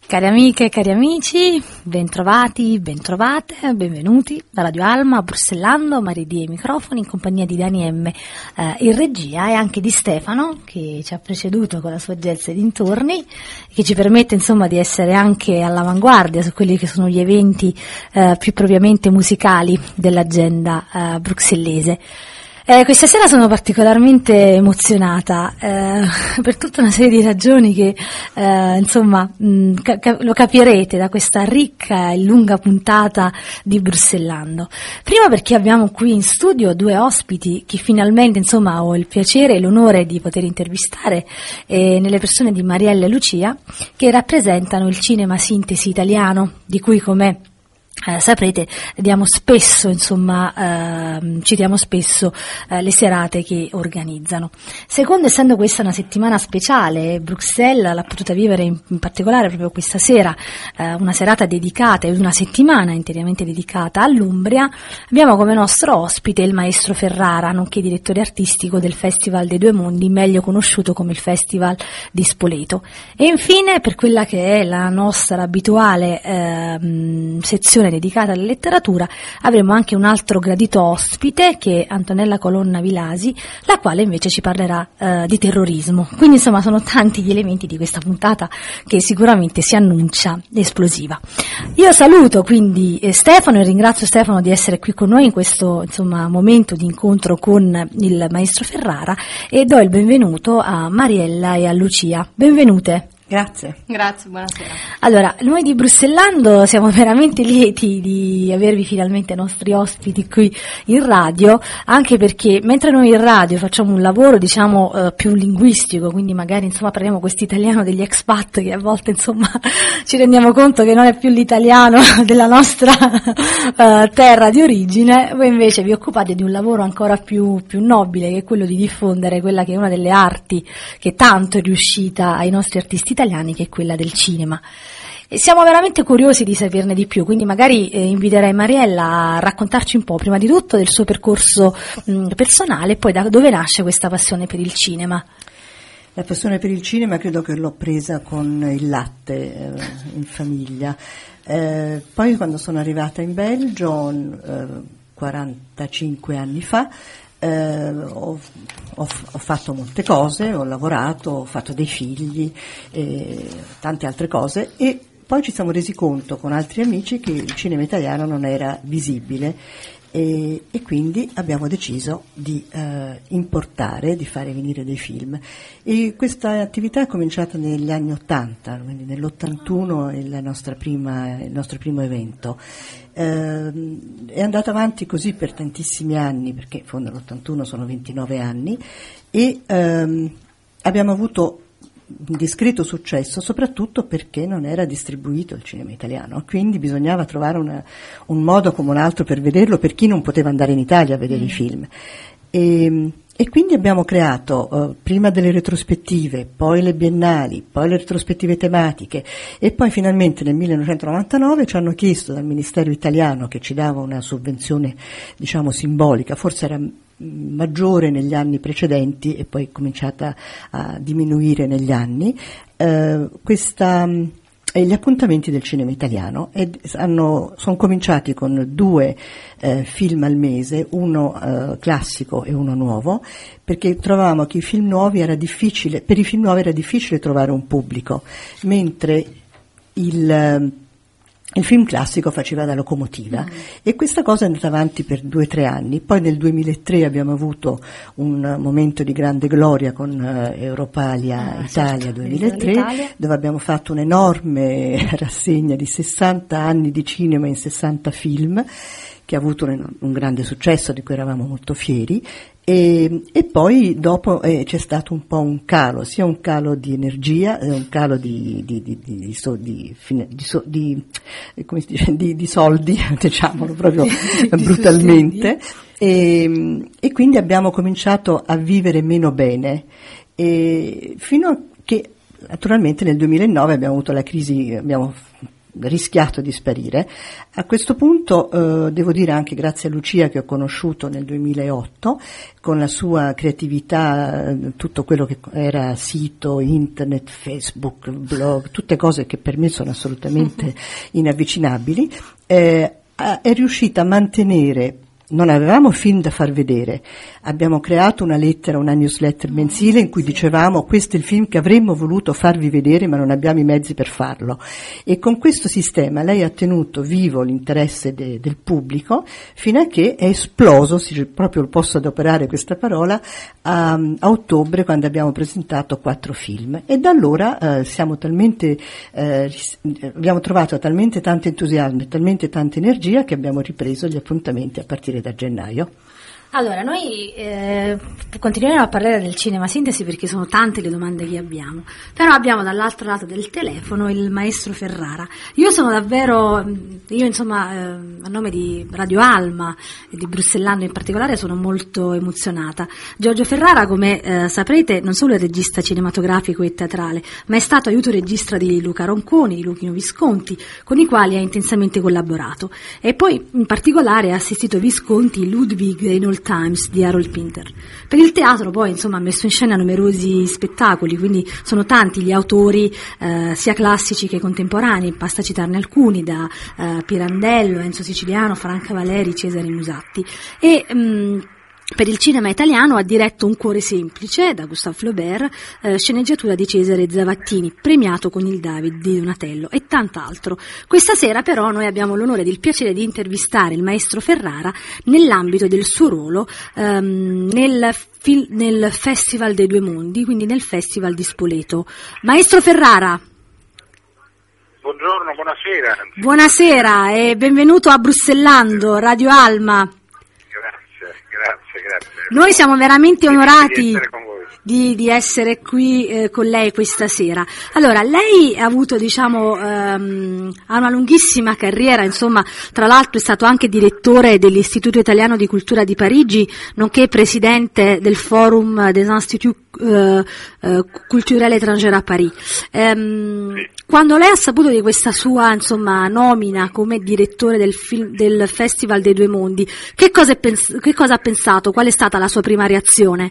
Cari amiche e cari amici, bentrovati, bentrovate, benvenuti da Radio Alma, Bruxellando, Maridì ai microfoni, in compagnia di Dani M in regia e anche di Stefano, che ci ha preceduto con la sua jazz e dintorni, che ci permette insomma di essere anche all'avanguardia su quelli che sono gli eventi più propriamente musicali dell'agenda bruxellese. Questa sera sono particolarmente emozionata per tutta una serie di ragioni che lo capirete da questa ricca e lunga puntata di Bruxellando. Prima perché abbiamo qui in studio due ospiti che finalmente ho il piacere e l'onore di poter intervistare nelle persone di Mariella e Lucia, che rappresentano il cinema sintesi italiano, di cui saprete, citiamo spesso le serate che organizzano. Secondo, essendo questa una settimana speciale, Bruxelles l'ha potuta vivere in particolare proprio questa sera, una serata dedicata, una settimana interamente dedicata all'Umbria. Abbiamo come nostro ospite il maestro Ferrara, nonché direttore artistico del Festival dei Due Mondi, meglio conosciuto come il Festival di Spoleto. E infine, per quella che è la nostra abituale sezione dedicata alla letteratura, avremo anche un altro gradito ospite, che è Antonella Colonna Vilasi, la quale invece ci parlerà di terrorismo. Quindi sono tanti gli elementi di questa puntata che sicuramente si annuncia esplosiva. Io saluto quindi Stefano e ringrazio Stefano di essere qui con noi in questo momento di incontro con il maestro Ferrara, e do il benvenuto a Mariella e a Lucia. Benvenute. Grazie, buonasera. Allora, noi di Bruxellando siamo veramente lieti di avervi finalmente nostri ospiti qui in radio, anche perché mentre noi in radio facciamo un lavoro più linguistico, quindi magari parliamo questo italiano degli expat che a volte ci rendiamo conto che non è più l'italiano della nostra terra di origine, voi invece vi occupate di un lavoro ancora più nobile, che è quello di diffondere quella che è una delle arti che tanto è riuscita ai nostri artisti italiani, che è quella del cinema. E siamo veramente curiosi di saperne di più, quindi magari inviterei Mariella a raccontarci un po', prima di tutto, del suo percorso personale, e poi da dove nasce questa passione per il cinema. La passione per il cinema credo che l'ho presa con il latte in famiglia. Poi quando sono arrivata in Belgio, 45 anni fa, ho fatto molte cose, ho lavorato, ho fatto dei figli, tante altre cose, e poi ci siamo resi conto con altri amici che il cinema italiano non era visibile, e quindi abbiamo deciso di importare, di fare venire dei film, e questa attività è cominciata negli anni 80, quindi nell'81 è il nostro primo evento. È andata avanti così per tantissimi anni, perché in fondo l'81 sono 29 anni, e abbiamo avuto un discreto successo, soprattutto perché non era distribuito il cinema italiano, quindi bisognava trovare un modo come un altro per vederlo, per chi non poteva andare in Italia a vedere i film. E quindi abbiamo creato prima delle retrospettive, poi le biennali, poi le retrospettive tematiche, e poi finalmente nel 1999 ci hanno chiesto dal Ministero italiano, che ci dava una sovvenzione simbolica, forse era maggiore negli anni precedenti e poi è cominciata a diminuire negli anni, gli appuntamenti del cinema italiano, e sono cominciati con 2 film al mese, uno classico e uno nuovo, perché trovavamo che per i film nuovi era difficile trovare un pubblico, mentre il film classico faceva da locomotiva, e questa cosa è andata avanti per 2 o 3 anni. Poi nel 2003 abbiamo avuto un momento di grande gloria con Europalia Italia 2003, dove abbiamo fatto un'enorme rassegna di 60 anni di cinema in 60 film, che ha avuto un grande successo, di cui eravamo molto fieri. E poi dopo c'è stato un po' un calo, sia un calo di energia, un calo di soldi, diciamolo proprio brutalmente, e quindi abbiamo cominciato a vivere meno bene, fino a che naturalmente nel 2009 abbiamo avuto la crisi, abbiamo rischiato di sparire. A questo punto devo dire anche grazie a Lucia, che ho conosciuto nel 2008, con la sua creatività, tutto quello che era sito, internet, Facebook, blog, tutte cose che per me sono assolutamente inavvicinabili, è riuscita a mantenere. Non avevamo film da far vedere, abbiamo creato una lettera, una newsletter mensile in cui dicevamo: questo è il film che avremmo voluto farvi vedere ma non abbiamo i mezzi per farlo, e con questo sistema lei ha tenuto vivo l'interesse del pubblico fino a che è esploso, proprio posso adoperare questa parola, a ottobre, quando abbiamo presentato 4 film, e da allora abbiamo trovato talmente tanto entusiasmo e talmente tanta energia che abbiamo ripreso gli appuntamenti a partire da gennaio. Allora, noi continueremo a parlare del cinema sintesi perché sono tante le domande che abbiamo, però abbiamo dall'altro lato del telefono il maestro Ferrara. Io a nome di Radio Alma e di Bruxellando in particolare, sono molto emozionata. Giorgio Ferrara, come saprete, non solo è regista cinematografico e teatrale, ma è stato aiuto regista di Luca Ronconi, di Luchino Visconti, con i quali ha intensamente collaborato, e poi in particolare ha assistito Visconti, Ludwig e Old Times di Harold Pinter. Per il teatro poi ha messo in scena numerosi spettacoli, quindi sono tanti gli autori sia classici che contemporanei, basta citarne alcuni, da Pirandello, Enzo Siciliano, Franca Valeri, Cesare Musatti, e per il cinema italiano ha diretto Un cuore semplice, da Gustave Flaubert, sceneggiatura di Cesare Zavattini, premiato con il David di Donatello, e tant'altro. Questa sera però noi abbiamo l'onore ed il piacere di intervistare il maestro Ferrara nell'ambito del suo ruolo nel Festival dei Due Mondi, quindi nel Festival di Spoleto. Maestro Ferrara. Buongiorno, buonasera. Buonasera e benvenuto a Bruxellando, Radio Alma. Grazie. Noi siamo veramente onorati di essere qui con lei questa sera. Allora, lei ha avuto, ha una lunghissima carriera, tra l'altro è stato anche direttore dell'Istituto Italiano di Cultura di Parigi, nonché presidente del Forum des Instituts Culturels étrangers à Paris. Quando lei ha saputo di questa sua nomina come direttore del Festival dei Due Mondi, che cosa ha pensato? Qual è stata la sua prima reazione?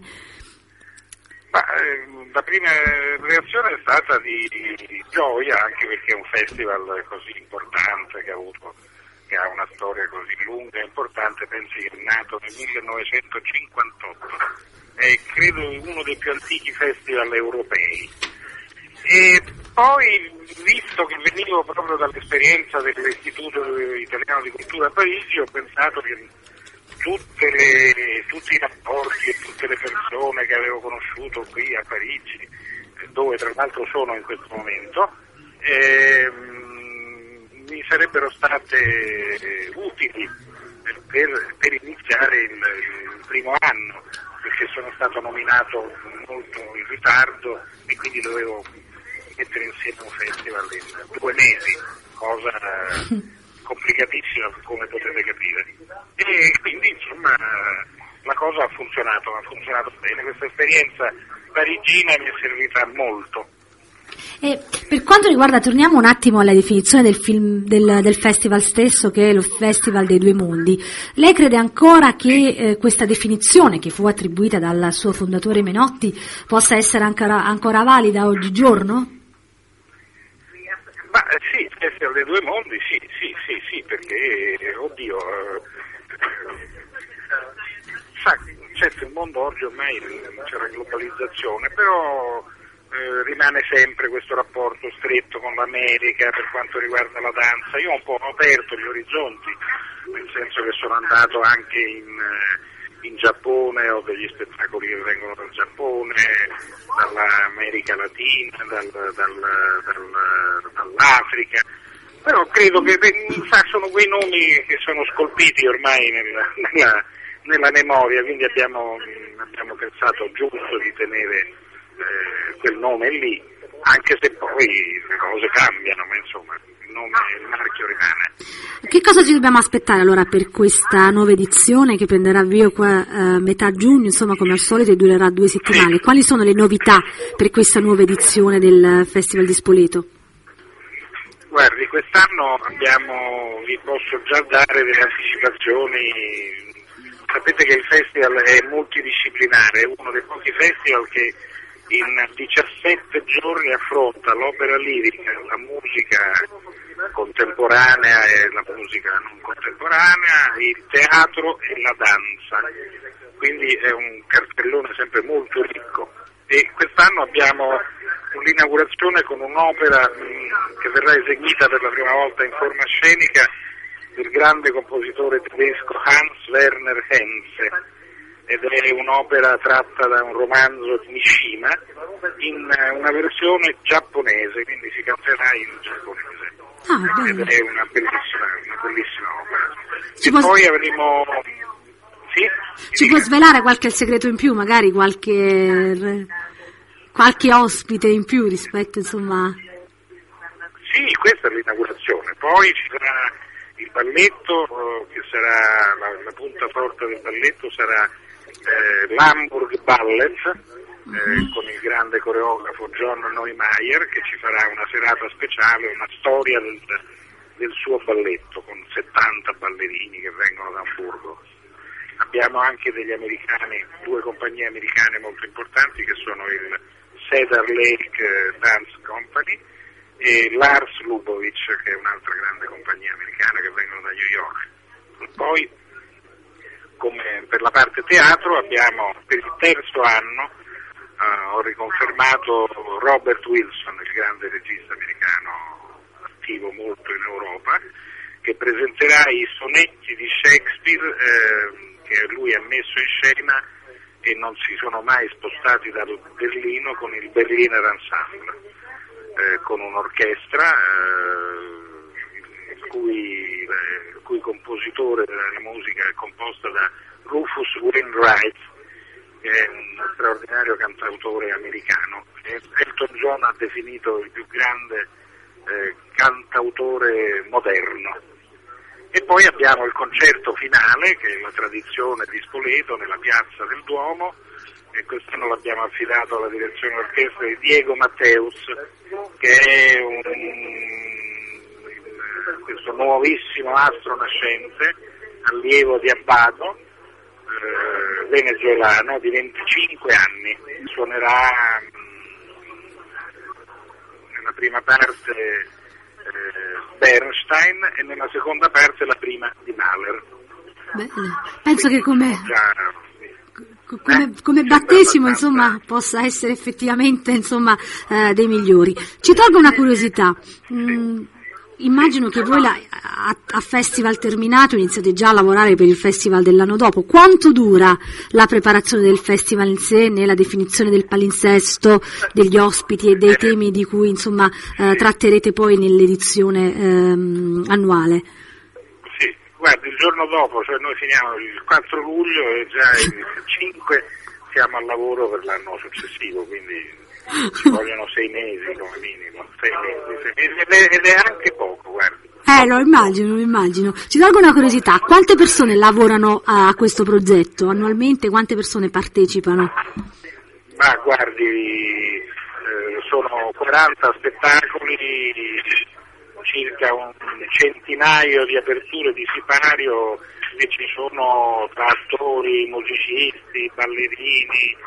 La prima reazione è stata di gioia, anche perché è un festival così importante, che ha una storia così lunga e importante. Pensi che è nato nel 1958, è credo uno dei più antichi festival europei. E poi, visto che venivo proprio dall'esperienza dell'Istituto Italiano di Cultura a Parigi, ho pensato che tutti i rapporti e tutte le persone che avevo conosciuto qui a Parigi, dove tra l'altro sono in questo momento, mi sarebbero state utili per iniziare il primo anno, perché sono stato nominato molto in ritardo e quindi dovevo mettere insieme un festival in 2 mesi, cosa complicatissima come potete capire, e quindi la cosa ha funzionato bene. Questa esperienza parigina mi è servita molto. E per quanto riguarda, torniamo un attimo alla definizione del festival stesso, che è lo Festival dei Due Mondi. Lei crede ancora che questa definizione, che fu attribuita dal suo fondatore Menotti, possa essere ancora valida oggigiorno? Sì, il Festival dei Due Mondi, sì, perché, certo, il mondo oggi ormai c'è la globalizzazione, però rimane sempre questo rapporto stretto con l'America per quanto riguarda la danza. Io ho un po' aperto gli orizzonti, nel senso che sono andato anche in Giappone, ho degli spettacoli che vengono dal Giappone, dall'America Latina, dall'Africa, però credo che sono quei nomi che sono scolpiti ormai nella memoria, quindi abbiamo pensato giusto di tenere quel nome lì, anche se poi le cose cambiano, ma il marchio rimane. Che cosa ci dobbiamo aspettare allora per questa nuova edizione che prenderà avvio qua metà giugno, come al solito, e durerà 2 settimane? Sì. Quali sono le novità per questa nuova edizione del Festival di Spoleto? Guardi, quest'anno vi posso già dare delle anticipazioni. Sapete che il festival è multidisciplinare, è uno dei pochi festival che in 17 giorni affronta l'opera lirica, la musica contemporanea e la musica non contemporanea, il teatro e la danza. Quindi è un cartellone sempre molto ricco. E quest'anno abbiamo l'inaugurazione con un'opera che verrà eseguita per la prima volta in forma scenica del grande compositore tedesco Hans Werner Henze, ed è un'opera tratta da un romanzo di Mishima in una versione giapponese, quindi si canterà in giapponese. Ed è una bellissima opera. E poi avremo... Sì? Ci può svelare qualche segreto in più, magari qualche ospite in più rispetto, insomma? Sì, questa è l'inaugurazione. Poi ci sarà il balletto, che sarà la punta forte del balletto sarà l'Hamburg Ballet, con il grande coreografo John Neumayer, che ci farà una serata speciale, una storia del suo balletto, con 70 ballerini che vengono da Hamburgo. Abbiamo anche degli americani, 2 compagnie americane molto importanti, che sono il Cedar Lake Dance Company e Lars Lubovitch, che è un'altra grande compagnia americana, che vengono da New York. E poi, come per la parte teatro, abbiamo per il terzo anno ho riconfermato Robert Wilson, il grande regista americano attivo molto in Europa, che presenterà i sonetti di Shakespeare che lui ha messo in scena e non si sono mai spostati da Berlino, con il Berliner Ensemble, con un'orchestra il cui compositore della musica è composta da Rufus Wainwright, che è un straordinario cantautore americano. Elton John ha definito il più grande cantautore moderno. E poi abbiamo il concerto finale, che è la tradizione di Spoleto, nella piazza del Duomo, e quest'anno l'abbiamo affidato alla direzione orchestra di Diego Matteus, che è questo nuovissimo astro nascente, allievo di Abbado, venezuelano di 25 anni. Suonerà nella prima parte Bernstein e nella seconda parte la prima di Mahler. Bene. Penso che come battesimo, insomma, possa essere effettivamente, insomma, dei migliori. Ci tolgo una curiosità. Immagino che voi a festival terminato iniziate già a lavorare per il festival dell'anno dopo. Quanto dura la preparazione del festival in sé, nella definizione del palinsesto, degli ospiti e dei temi di cui, insomma, tratterete poi nell'edizione annuale? Sì, guardi, il giorno dopo, cioè noi finiamo il 4 luglio e già il 5 siamo al lavoro per l'anno successivo, quindi ci vogliono 6 mesi come minimo, 6 mesi, ed è anche poco, guardi. Lo immagino. Ci tolgo una curiosità: quante persone lavorano a questo progetto annualmente? Quante persone partecipano? Ma guardi, sono 40 spettacoli, circa un centinaio di aperture di sipario, e ci sono tra attori, musicisti, ballerini,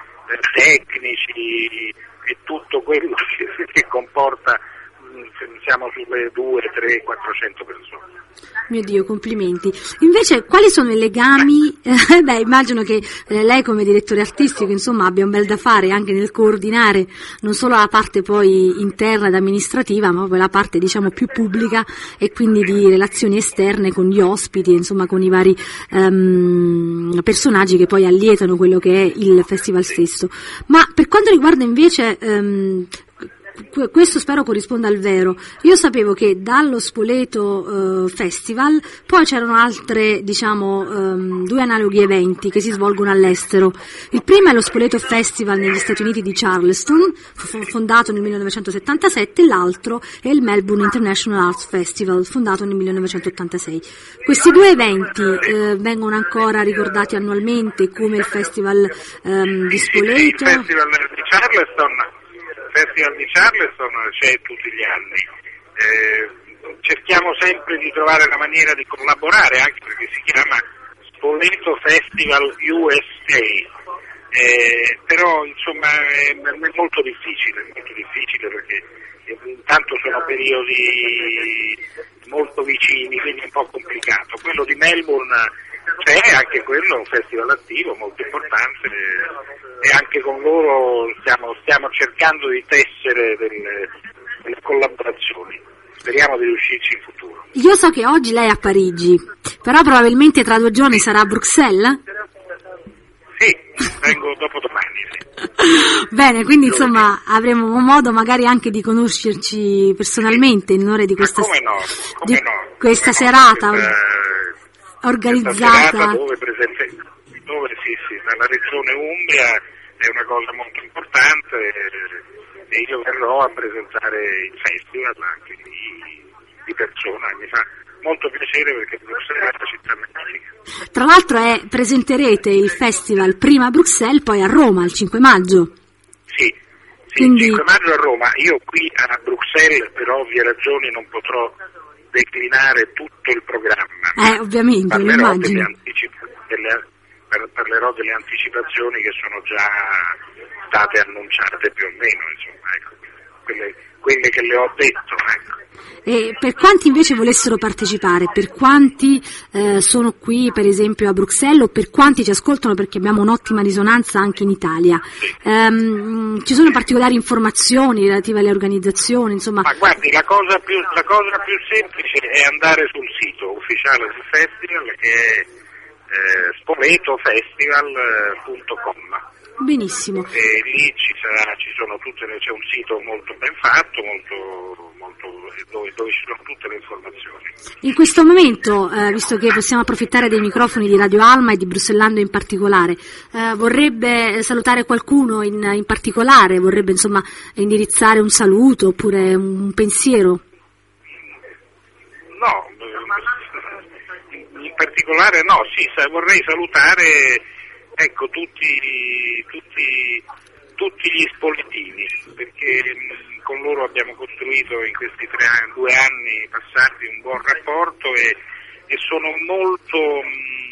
tecnici e tutto quello che comporta, siamo sulle 2, 3, 400 persone. Mio Dio, complimenti. Invece, quali sono i legami? Immagino che lei come direttore artistico, insomma, abbia un bel da fare anche nel coordinare non solo la parte poi interna ed amministrativa, ma poi la parte, diciamo, più pubblica e quindi di relazioni esterne con gli ospiti, insomma, con i vari personaggi che poi allietano quello che è il festival stesso. Ma per quanto riguarda invece questo spero corrisponda al vero. Io sapevo che dallo Spoleto Festival poi c'erano altre, diciamo, 2 analoghi eventi che si svolgono all'estero. Il primo è lo Spoleto Festival negli Stati Uniti di Charleston, fondato nel 1977, e l'altro è il Melbourne International Arts Festival, fondato nel 1986. Questi 2 eventi vengono ancora ricordati annualmente come il Festival di Spoleto. Il Festival di Charleston c'è tutti gli anni. cerchiamo sempre di trovare la maniera di collaborare, anche perché si chiama Spoleto Festival USA, però insomma è molto difficile perché intanto sono periodi molto vicini, quindi è un po' complicato. Quello di Melbourne c'è, anche quello è un festival attivo, molto importante, e anche con loro stiamo cercando di tessere delle collaborazioni. Speriamo di riuscirci in futuro. Io so che oggi lei è a Parigi, però probabilmente tra 2 giorni sarà a Bruxelles? Sì, vengo dopodomani. Sì. Bene, quindi insomma avremo modo magari anche di conoscerci personalmente in onore di questa, questa serata organizzata. Questa serata dove nella regione Umbria è una cosa molto importante, e io verrò a presentare il festival anche di persona. Mi fa molto piacere perché Bruxelles è una città magnifica. Tra l'altro presenterete il festival prima a Bruxelles, poi a Roma il 5 maggio. Sì, quindi... il 5 maggio a Roma. Io qui a Bruxelles per ovvie ragioni non potrò declinare tutto il programma. Ovviamente, lo immagino. Parlerò delle anticipazioni che sono già state annunciate più o meno, insomma, ecco, quelle che le ho detto, ecco. E per quanti invece volessero partecipare, per quanti sono qui per esempio a Bruxelles, o per quanti ci ascoltano, perché abbiamo un'ottima risonanza anche in Italia, ci sono particolari informazioni relative alle organizzazioni, insomma? Ma guardi, la cosa più semplice è andare sul sito ufficiale del festival, che è spoletofestival.com. Benissimo. E lì c'è un sito molto ben fatto, dove ci sono tutte le informazioni. In questo momento, visto che possiamo approfittare dei microfoni di Radio Alma e di Bruxellando in particolare, vorrebbe salutare qualcuno in particolare? Vorrebbe insomma indirizzare un saluto oppure un pensiero? No, in particolare no, sì, vorrei salutare, ecco, tutti gli spoletini, perché con loro abbiamo costruito in questi 2 anni passati un buon rapporto, e sono molto,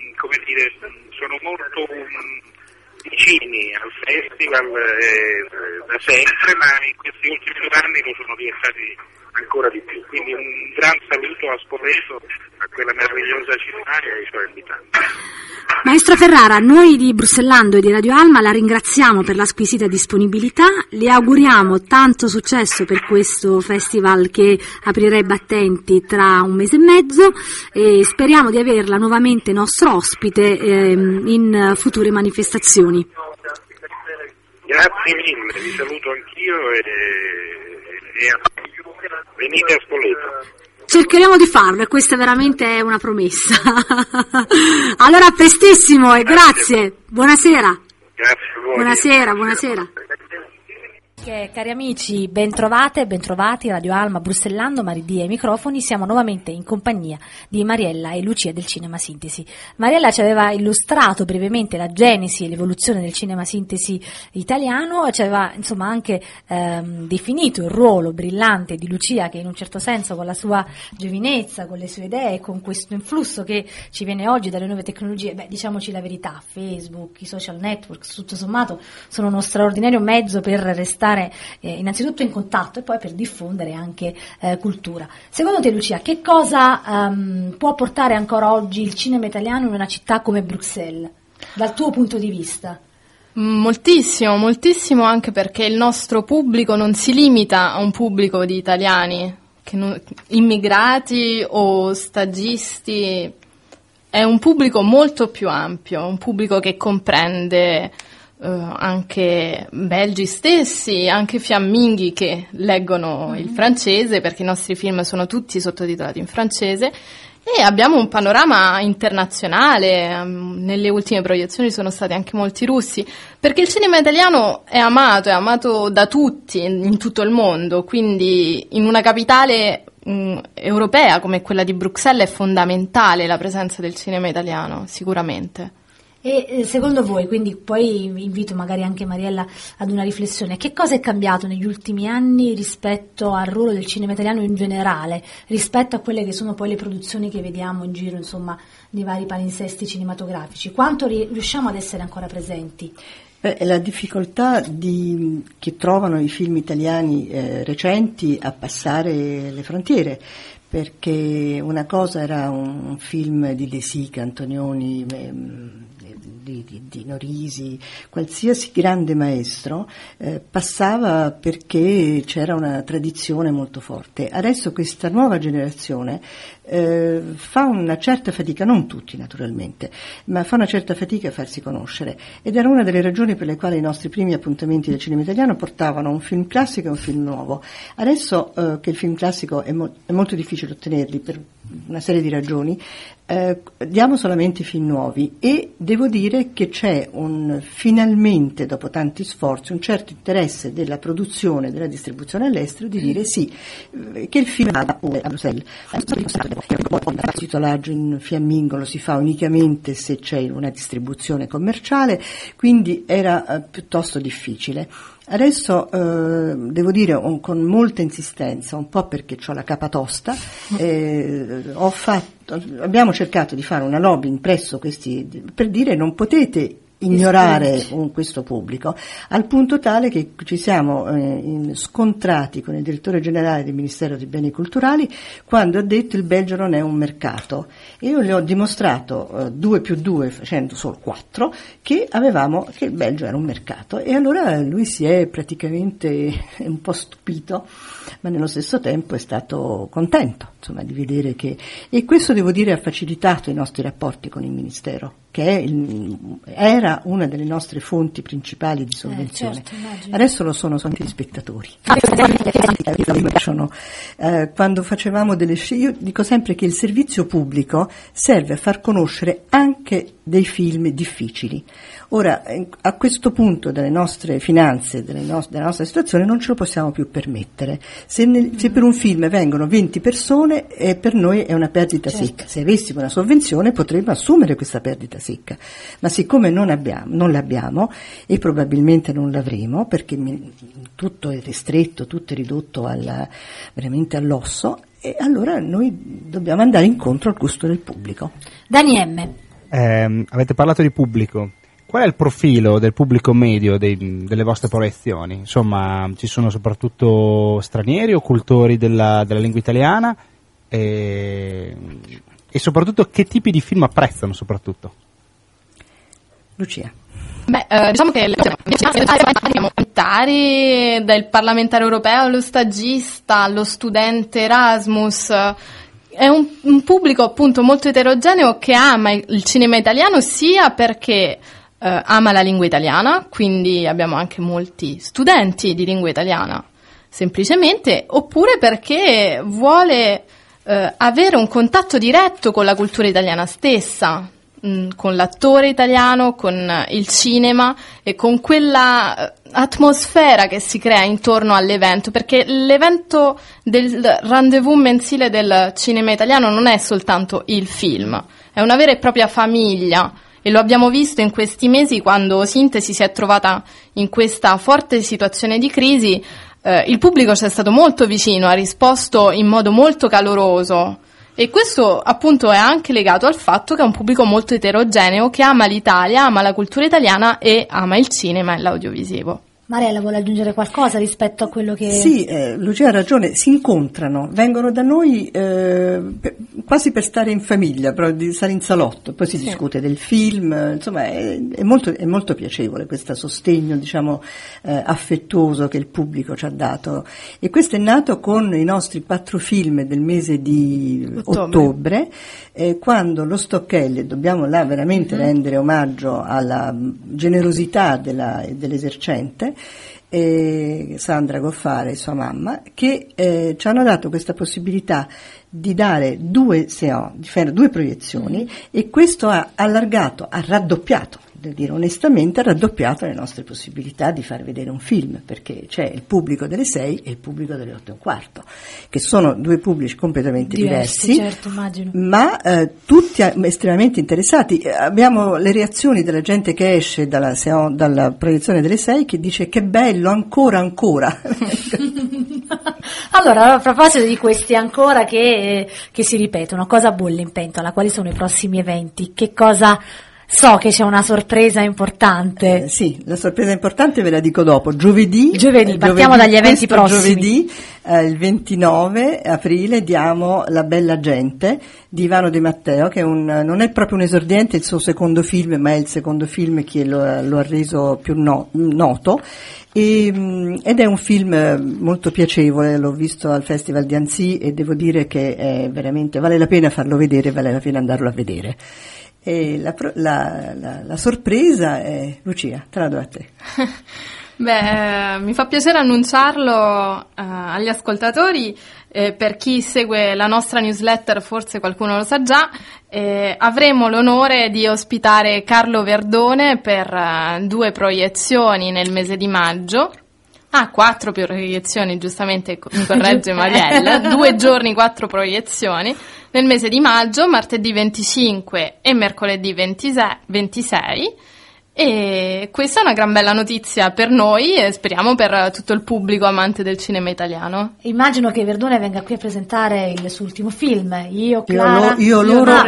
vicini al festival da sempre, ma in questi ultimi 2 anni lo sono diventati ancora di più. Quindi un gran saluto a Spoleto, a quella meravigliosa città e ai suoi abitanti. Maestro Ferrara, noi di Bruxellando e di Radio Alma la ringraziamo per la squisita disponibilità, le auguriamo tanto successo per questo festival che aprirà i battenti tra 1 mese e mezzo, e speriamo di averla nuovamente nostro ospite in future manifestazioni. Grazie mille, vi saluto anch'io e venite a Spoleto. Cercheremo di farlo, e questa veramente è una promessa. Allora, a prestissimo e grazie. Buonasera. Grazie a voi. Buonasera. Cari amici, bentrovate e bentrovati, Radio Alma, Bruxellando, Maridia ai microfoni. Siamo nuovamente in compagnia di Mariella e Lucia del Cinema Sintesi. Mariella ci aveva illustrato brevemente la genesi e l'evoluzione del cinema sintesi italiano, ci aveva insomma anche definito il ruolo brillante di Lucia, che in un certo senso con la sua giovinezza, con le sue idee, con questo influsso che ci viene oggi dalle nuove tecnologie, diciamoci la verità, Facebook, i social network, tutto sommato sono uno straordinario mezzo per restare innanzitutto in contatto e poi per diffondere anche cultura. Secondo te, Lucia, che cosa può portare ancora oggi il cinema italiano in una città come Bruxelles, dal tuo punto di vista? Moltissimo, anche perché il nostro pubblico non si limita a un pubblico di italiani, immigrati o stagisti, è un pubblico molto più ampio, un pubblico che comprende anche belgi stessi, anche fiamminghi che leggono il francese, perché i nostri film sono tutti sottotitolati in francese, e abbiamo un panorama internazionale. Nelle ultime proiezioni sono stati anche molti russi, perché il cinema italiano è amato da tutti in tutto il mondo, quindi in una capitale europea come quella di Bruxelles è fondamentale la presenza del cinema italiano, sicuramente. E secondo voi, quindi poi invito magari anche Mariella ad una riflessione, che cosa è cambiato negli ultimi anni rispetto al ruolo del cinema italiano in generale, rispetto a quelle che sono poi le produzioni che vediamo in giro, insomma, nei vari palinsesti cinematografici? Quanto riusciamo ad essere ancora presenti? La difficoltà che trovano i film italiani recenti a passare le frontiere, perché una cosa era un film di De Sica, Antonioni, di Norisi, qualsiasi grande maestro passava perché c'era una tradizione molto forte. Adesso questa nuova generazione fa una certa fatica, non tutti naturalmente, ma fa una certa fatica a farsi conoscere, ed era una delle ragioni per le quali i nostri primi appuntamenti del cinema italiano portavano un film classico e un film nuovo. Adesso che il film classico è molto difficile ottenerli per una serie di ragioni, diamo solamente film nuovi, e devo dire che c'è finalmente, dopo tanti sforzi, un certo interesse della produzione, della distribuzione all'estero di dire sì, che il film vada a Bruxelles. Il titolaggio in fiammingo lo si fa unicamente se c'è una distribuzione commerciale, quindi era piuttosto difficile. Adesso devo dire con molta insistenza, un po' perché ho la capa tosta, abbiamo cercato di fare una lobbying presso questi, per dire non potete ignorare questo pubblico, al punto tale che ci siamo scontrati con il direttore generale del Ministero dei Beni Culturali quando ha detto il Belgio non è un mercato, e io le ho dimostrato 2 più 2 facendo solo 4 che il Belgio era un mercato, e allora lui si è praticamente un po' stupito, ma nello stesso tempo è stato contento, insomma, di vedere e questo, devo dire, ha facilitato i nostri rapporti con il Ministero, che era una delle nostre fonti principali di sovvenzione. Certo, adesso lo sono anche gli spettatori. Quando facevamo delle io dico sempre che il servizio pubblico serve a far conoscere anche dei film difficili. Ora, a questo punto delle nostre finanze, della nostra situazione, non ce lo possiamo più permettere. Se per un film vengono 20 persone, per noi è una perdita secca. Se avessimo una sovvenzione potremmo assumere questa perdita secca, ma siccome non l'abbiamo e probabilmente non l'avremo, perché tutto è ristretto, tutto è ridotto veramente all'osso, e allora noi dobbiamo andare incontro al gusto del pubblico. Dani M. Avete parlato di pubblico. Qual è il profilo del pubblico medio delle vostre proiezioni? Insomma, ci sono soprattutto stranieri o cultori della lingua italiana, e soprattutto che tipi di film apprezzano soprattutto? Lucia. Diciamo che abbiamo parlamentari, dal parlamentare europeo allo stagista, allo studente Erasmus. È un pubblico appunto molto eterogeneo che ama il cinema italiano, sia perché ama la lingua italiana, quindi abbiamo anche molti studenti di lingua italiana semplicemente, oppure perché vuole avere un contatto diretto con la cultura italiana stessa, con l'attore italiano, con il cinema e con quella atmosfera che si crea intorno all'evento, perché l'evento del rendezvous mensile del cinema italiano non è soltanto il film, è una vera e propria famiglia, e lo abbiamo visto in questi mesi quando Sintesi si è trovata in questa forte situazione di crisi. Il pubblico ci è stato molto vicino, ha risposto in modo molto caloroso, e questo appunto è anche legato al fatto che è un pubblico molto eterogeneo che ama l'Italia, ama la cultura italiana e ama il cinema e l'audiovisivo. Mariella vuole aggiungere qualcosa rispetto a quello che... Sì, Lucia ha ragione, si incontrano, vengono da noi quasi per stare in famiglia, però di stare in salotto, poi si discute del film, insomma è molto piacevole questo sostegno, diciamo, affettuoso che il pubblico ci ha dato, e questo è nato con i nostri 4 film del mese di ottobre, quando lo Stocchelli, dobbiamo là veramente rendere omaggio alla generosità dell'esercente, Sandra Goffare e sua mamma, che ci hanno dato questa possibilità di dare di fare 2 proiezioni, e questo ha raddoppiato devo dire onestamente, ha raddoppiato le nostre possibilità di far vedere un film, perché c'è il pubblico delle 6 e il pubblico delle 8:15, che sono due pubblici completamente diversi, certo, immagino. ma tutti estremamente interessati. Abbiamo le reazioni della gente che esce dalla proiezione delle 6 che dice che bello, ancora. Allora, a proposito di questi ancora che si ripetono, cosa bolle in pentola? Quali sono i prossimi eventi? Che cosa... So che c'è una sorpresa importante. Sì, la sorpresa importante ve la dico dopo. Giovedì, partiamo dagli eventi prossimi. Giovedì, il 29 aprile, diamo La bella gente di Ivano De Matteo, che non è proprio un esordiente, il suo secondo film, ma è il secondo film che lo ha reso più noto. Ed è un film molto piacevole, l'ho visto al Festival di Annecy e devo dire che è veramente, vale la pena farlo vedere, vale la pena andarlo a vedere. E la sorpresa è, Lucia, te la do a te. Beh, mi fa piacere annunciarlo agli ascoltatori, per chi segue la nostra newsletter forse qualcuno lo sa già, avremo l'onore di ospitare Carlo Verdone per 2 proiezioni nel mese di maggio. 4 proiezioni, giustamente mi corregge Mariella, 2 giorni, 4 proiezioni nel mese di maggio, martedì 25 e mercoledì 26, e questa è una gran bella notizia per noi e speriamo per tutto il pubblico amante del cinema italiano. Immagino che Verdone venga qui a presentare il suo ultimo film, Io, loro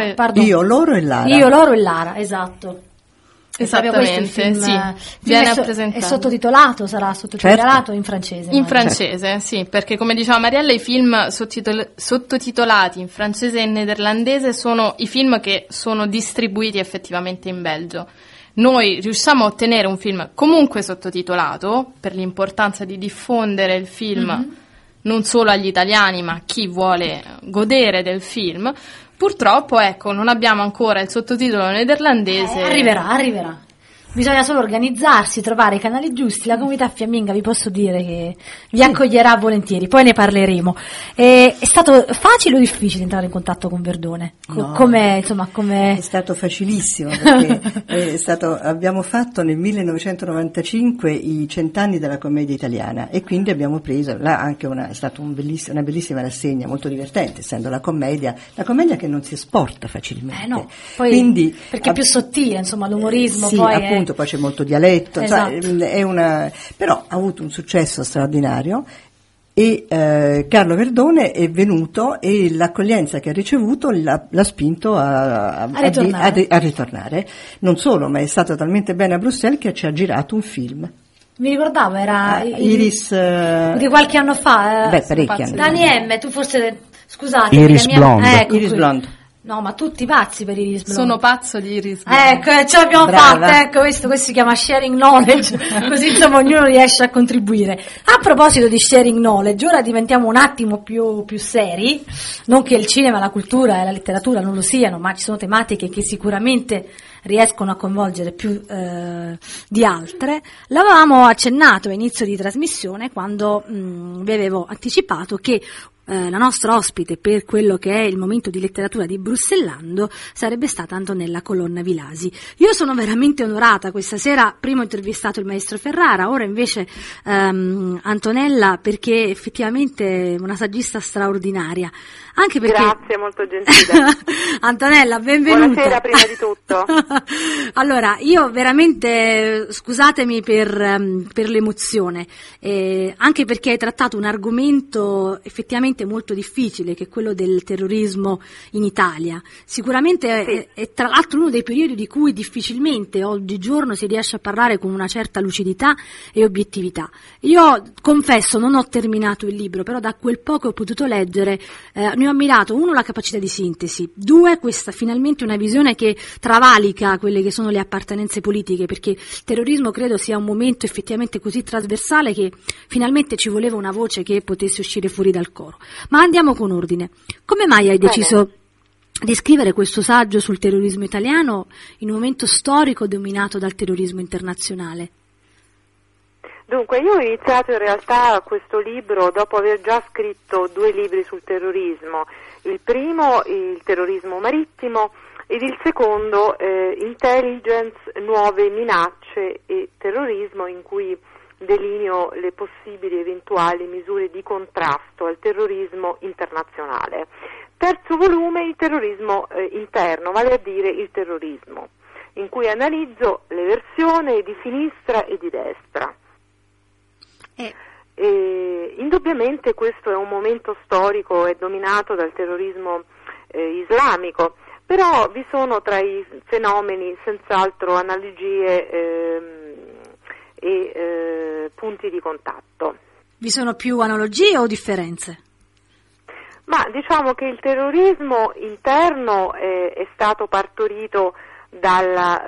e Lara. Io, loro e Lara, esatto. Esattamente, sì. Viene a presentare. È sottotitolato, sarà sottotitolato, certo. In francese. In francese, sì, perché come diceva Mariella, i film sottotitolati in francese e in nederlandese sono i film che sono distribuiti effettivamente in Belgio. Noi riusciamo a ottenere un film comunque sottotitolato per l'importanza di diffondere il film non solo agli italiani, ma a chi vuole godere del film. Purtroppo, ecco, non abbiamo ancora il sottotitolo nederlandese. Arriverà. Bisogna solo organizzarsi, trovare i canali giusti. La comunità fiamminga, vi posso dire che vi accoglierà volentieri, poi ne parleremo. È stato facile o difficile entrare in contatto con Verdone? No, come... È stato facilissimo, perché abbiamo fatto nel 1995 i 100 anni della commedia italiana e quindi abbiamo preso là anche è stata una bellissima rassegna, molto divertente, essendo la commedia che non si esporta facilmente. No, poi, quindi, perché è più sottile, insomma, l'umorismo. Sì, poi appunto. Poi c'è molto dialetto, esatto. Però ha avuto un successo straordinario e Carlo Verdone è venuto e l'accoglienza che ha ricevuto l'ha spinto a ritornare. Non solo, ma è stato talmente bene a Bruxelles che ci ha girato un film. Mi ricordavo, era Iris di qualche anno fa. Parecchi anni. Dani M, tu forse, scusate. Iris Blonde. Iris Blonde. No, ma tutti pazzi per Iris Blonde. Sono pazzo di Iris Blonde. Ecco, ce l'abbiamo fatta, ecco, questo si chiama sharing knowledge, così insomma ognuno riesce a contribuire. A proposito di sharing knowledge, ora diventiamo un attimo più seri, non che il cinema, la cultura e la letteratura non lo siano, ma ci sono tematiche che sicuramente riescono a coinvolgere più di altre. L'avevamo accennato a inizio di trasmissione quando vi avevo anticipato che la nostra ospite per quello che è il momento di letteratura di Bruxellando sarebbe stata Antonella Colonna Vilasi. Io sono veramente onorata, questa sera prima ho intervistato il maestro Ferrara, ora invece Antonella, perché effettivamente è una saggista straordinaria. Anche perché... Grazie, molto gentile. Antonella, benvenuta. Buonasera prima di tutto. Allora, io veramente, scusatemi per l'emozione, anche perché hai trattato un argomento effettivamente molto difficile, che è quello del terrorismo in Italia. Sicuramente è tra l'altro uno dei periodi di cui difficilmente oggigiorno si riesce a parlare con una certa lucidità e obiettività. Io confesso, non ho terminato il libro, però da quel poco ho potuto leggere, ne ho ammirato, 1, la capacità di sintesi, 2, questa finalmente una visione che travalica quelle che sono le appartenenze politiche, perché il terrorismo credo sia un momento effettivamente così trasversale che finalmente ci voleva una voce che potesse uscire fuori dal coro. Ma andiamo con ordine. Come mai hai deciso di scrivere questo saggio sul terrorismo italiano in un momento storico dominato dal terrorismo internazionale? Dunque, io ho iniziato in realtà questo libro dopo aver già scritto 2 libri sul terrorismo. Il primo, il terrorismo marittimo, ed il secondo, Intelligence, nuove minacce e terrorismo, in cui delineo le possibili eventuali misure di contrasto al terrorismo internazionale. Terzo volume, il terrorismo interno, vale a dire il terrorismo, in cui analizzo le versioni di sinistra e di destra. E indubbiamente questo è un momento storico, è dominato dal terrorismo islamico, però vi sono tra i fenomeni senz'altro analogie e punti di contatto. Vi sono più analogie o differenze? Ma diciamo che il terrorismo interno è stato partorito dalla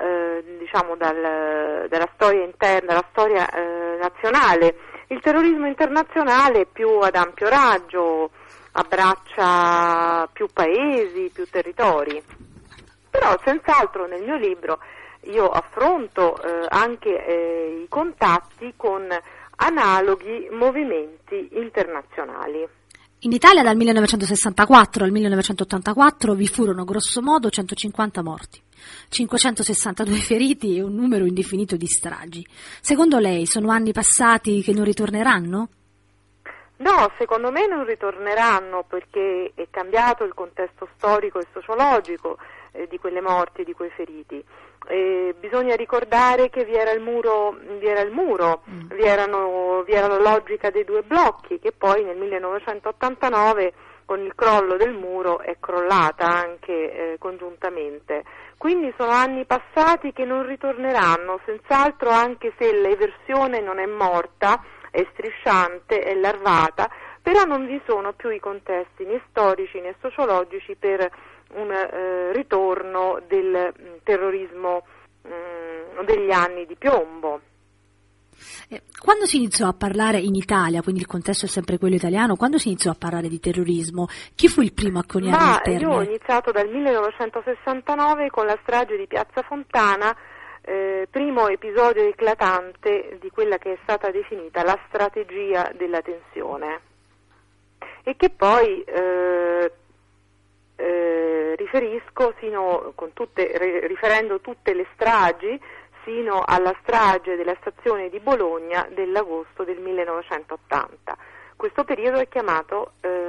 storia interna, dalla storia nazionale. Il terrorismo internazionale più ad ampio raggio, abbraccia più paesi, più territori. Però senz'altro nel mio libro io affronto anche i contatti con analoghi movimenti internazionali. In Italia dal 1964 al 1984 vi furono grosso modo 150 morti, 562 feriti e un numero indefinito di stragi. Secondo lei sono anni passati che non ritorneranno? No, secondo me non ritorneranno, perché è cambiato il contesto storico e sociologico di quelle morti e di quei feriti. Bisogna ricordare che vi era la logica dei 2 blocchi, che poi nel 1989 con il crollo del muro è crollata anche congiuntamente. Quindi sono anni passati che non ritorneranno, senz'altro, anche se l'eversione non è morta, è strisciante, è larvata, però non vi sono più i contesti né storici né sociologici per un ritorno del terrorismo degli anni di piombo. Quando si iniziò a parlare in Italia, quindi il contesto è sempre quello italiano, quando si iniziò a parlare di terrorismo, chi fu il primo a coniare il termine? Io ho iniziato dal 1969 con la strage di Piazza Fontana, primo episodio eclatante di quella che è stata definita la strategia della tensione, e che poi riferisco riferendo tutte le stragi sino alla strage della stazione di Bologna dell'agosto del 1980. Questo periodo è chiamato,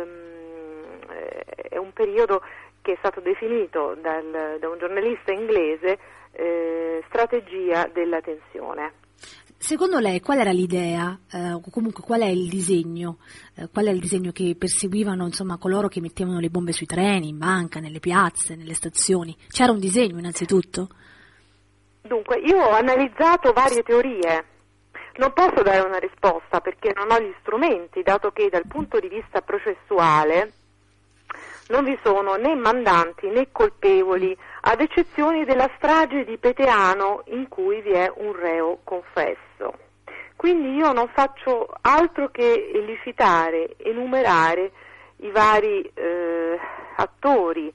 è un periodo che è stato definito da un giornalista inglese strategia della tensione. Secondo lei qual era l'idea, o comunque qual è il disegno che perseguivano, insomma, coloro che mettevano le bombe sui treni, in banca, nelle piazze, nelle stazioni? C'era un disegno innanzitutto? Dunque, io ho analizzato varie teorie, non posso dare una risposta perché non ho gli strumenti, dato che dal punto di vista processuale non vi sono né mandanti né colpevoli, ad eccezione della strage di Peteano, in cui vi è un reo confesso. Quindi io non faccio altro che elicitare, enumerare i vari attori,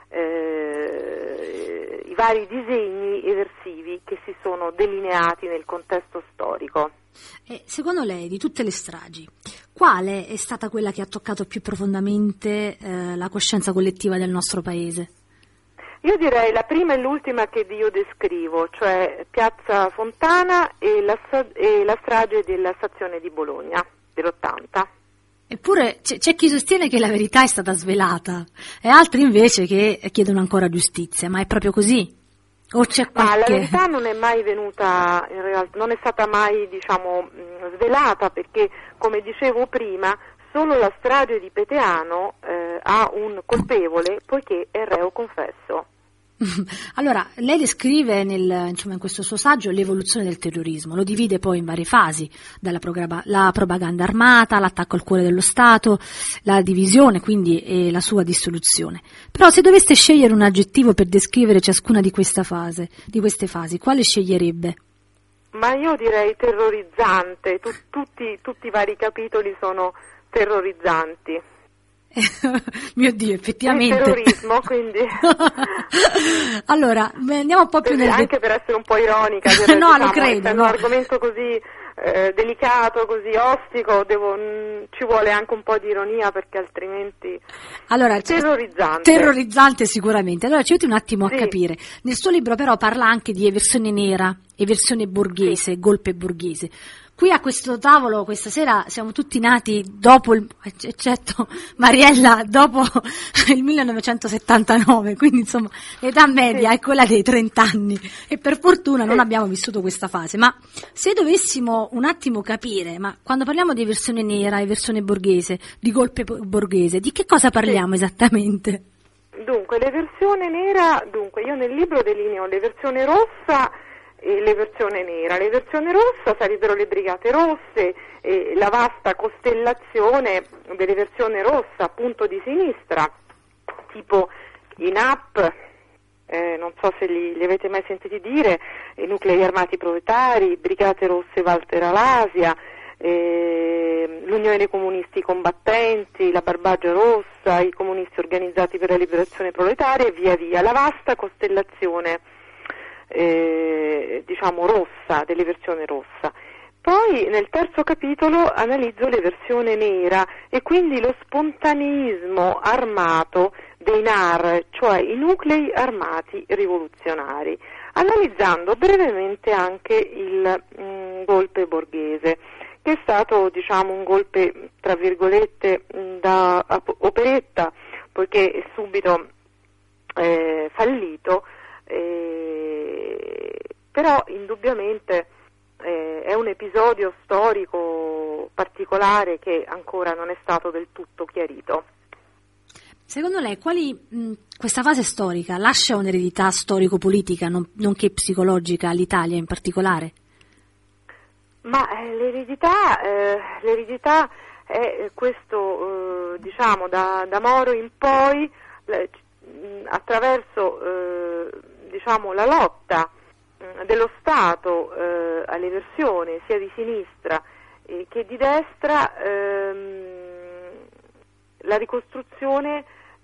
i vari disegni eversivi che si sono delineati nel contesto storico. Secondo lei, di tutte le stragi, quale è stata quella che ha toccato più profondamente la coscienza collettiva del nostro paese? Io direi la prima e l'ultima che io descrivo, cioè Piazza Fontana e la strage della stazione di Bologna dell'80. Eppure c'è chi sostiene che la verità è stata svelata e altri invece che chiedono ancora giustizia, ma è proprio così? O c'è qualche... Ma la verità non è mai venuta, in realtà, non è stata mai, svelata, perché, come dicevo prima, solo la strage di Peteano ha un colpevole, poiché è reo confesso. Allora, lei descrive in questo suo saggio l'evoluzione del terrorismo, lo divide poi in varie fasi, la propaganda armata, l'attacco al cuore dello Stato, la divisione quindi e la sua dissoluzione. Però se doveste scegliere un aggettivo per descrivere ciascuna di queste fasi, quale sceglierebbe? Ma io direi terrorizzante, tutti i vari capitoli sono terrorizzanti. Mio Dio, effettivamente. Il terrorismo, quindi. Allora, andiamo un po' più nel anche per essere un po' ironica, no, lo credo. È un argomento così delicato, così ostico, ci vuole anche un po' di ironia, perché altrimenti allora, terrorizzante sicuramente. Allora ci aiuti un attimo a capire. Nel suo libro però parla anche di eversione nera, eversione borghese, golpe borghese. Qui a questo tavolo questa sera siamo tutti nati dopo, eccetto Mariella, dopo il 1979, quindi insomma l'età media è quella dei 30 anni e per fortuna non abbiamo vissuto questa fase. Ma se dovessimo un attimo capire, ma quando parliamo di eversione nera, eversione borghese, di golpe borghese, di che cosa parliamo esattamente? Dunque, l'eversione nera, io nel libro delineo l'eversione rossa e l'eversione nera. L'eversione rossa sarebbero le brigate rosse, la vasta costellazione dell'eversione rossa, appunto di sinistra, tipo i NAP, non so se li avete mai sentiti dire, i nuclei armati proletari, brigate rosse Walter Alasia, l'Unione dei Comunisti Combattenti, la Barbagia Rossa, i comunisti organizzati per la liberazione proletaria e via via, la vasta costellazione rossa, dell'eversione rossa. Poi nel terzo capitolo analizzo l'eversione nera e quindi lo spontaneismo armato dei NAR, cioè i nuclei armati rivoluzionari, analizzando brevemente anche il golpe borghese, che è stato un golpe tra virgolette da operetta, poiché è subito fallito, però indubbiamente è un episodio storico particolare che ancora non è stato del tutto chiarito. Secondo lei questa fase storica lascia un'eredità storico-politica, nonché psicologica, all'Italia in particolare? Ma l'eredità è questo, da Moro in poi, attraverso la lotta dello Stato all'eversione sia di sinistra che di destra, la ricostruzione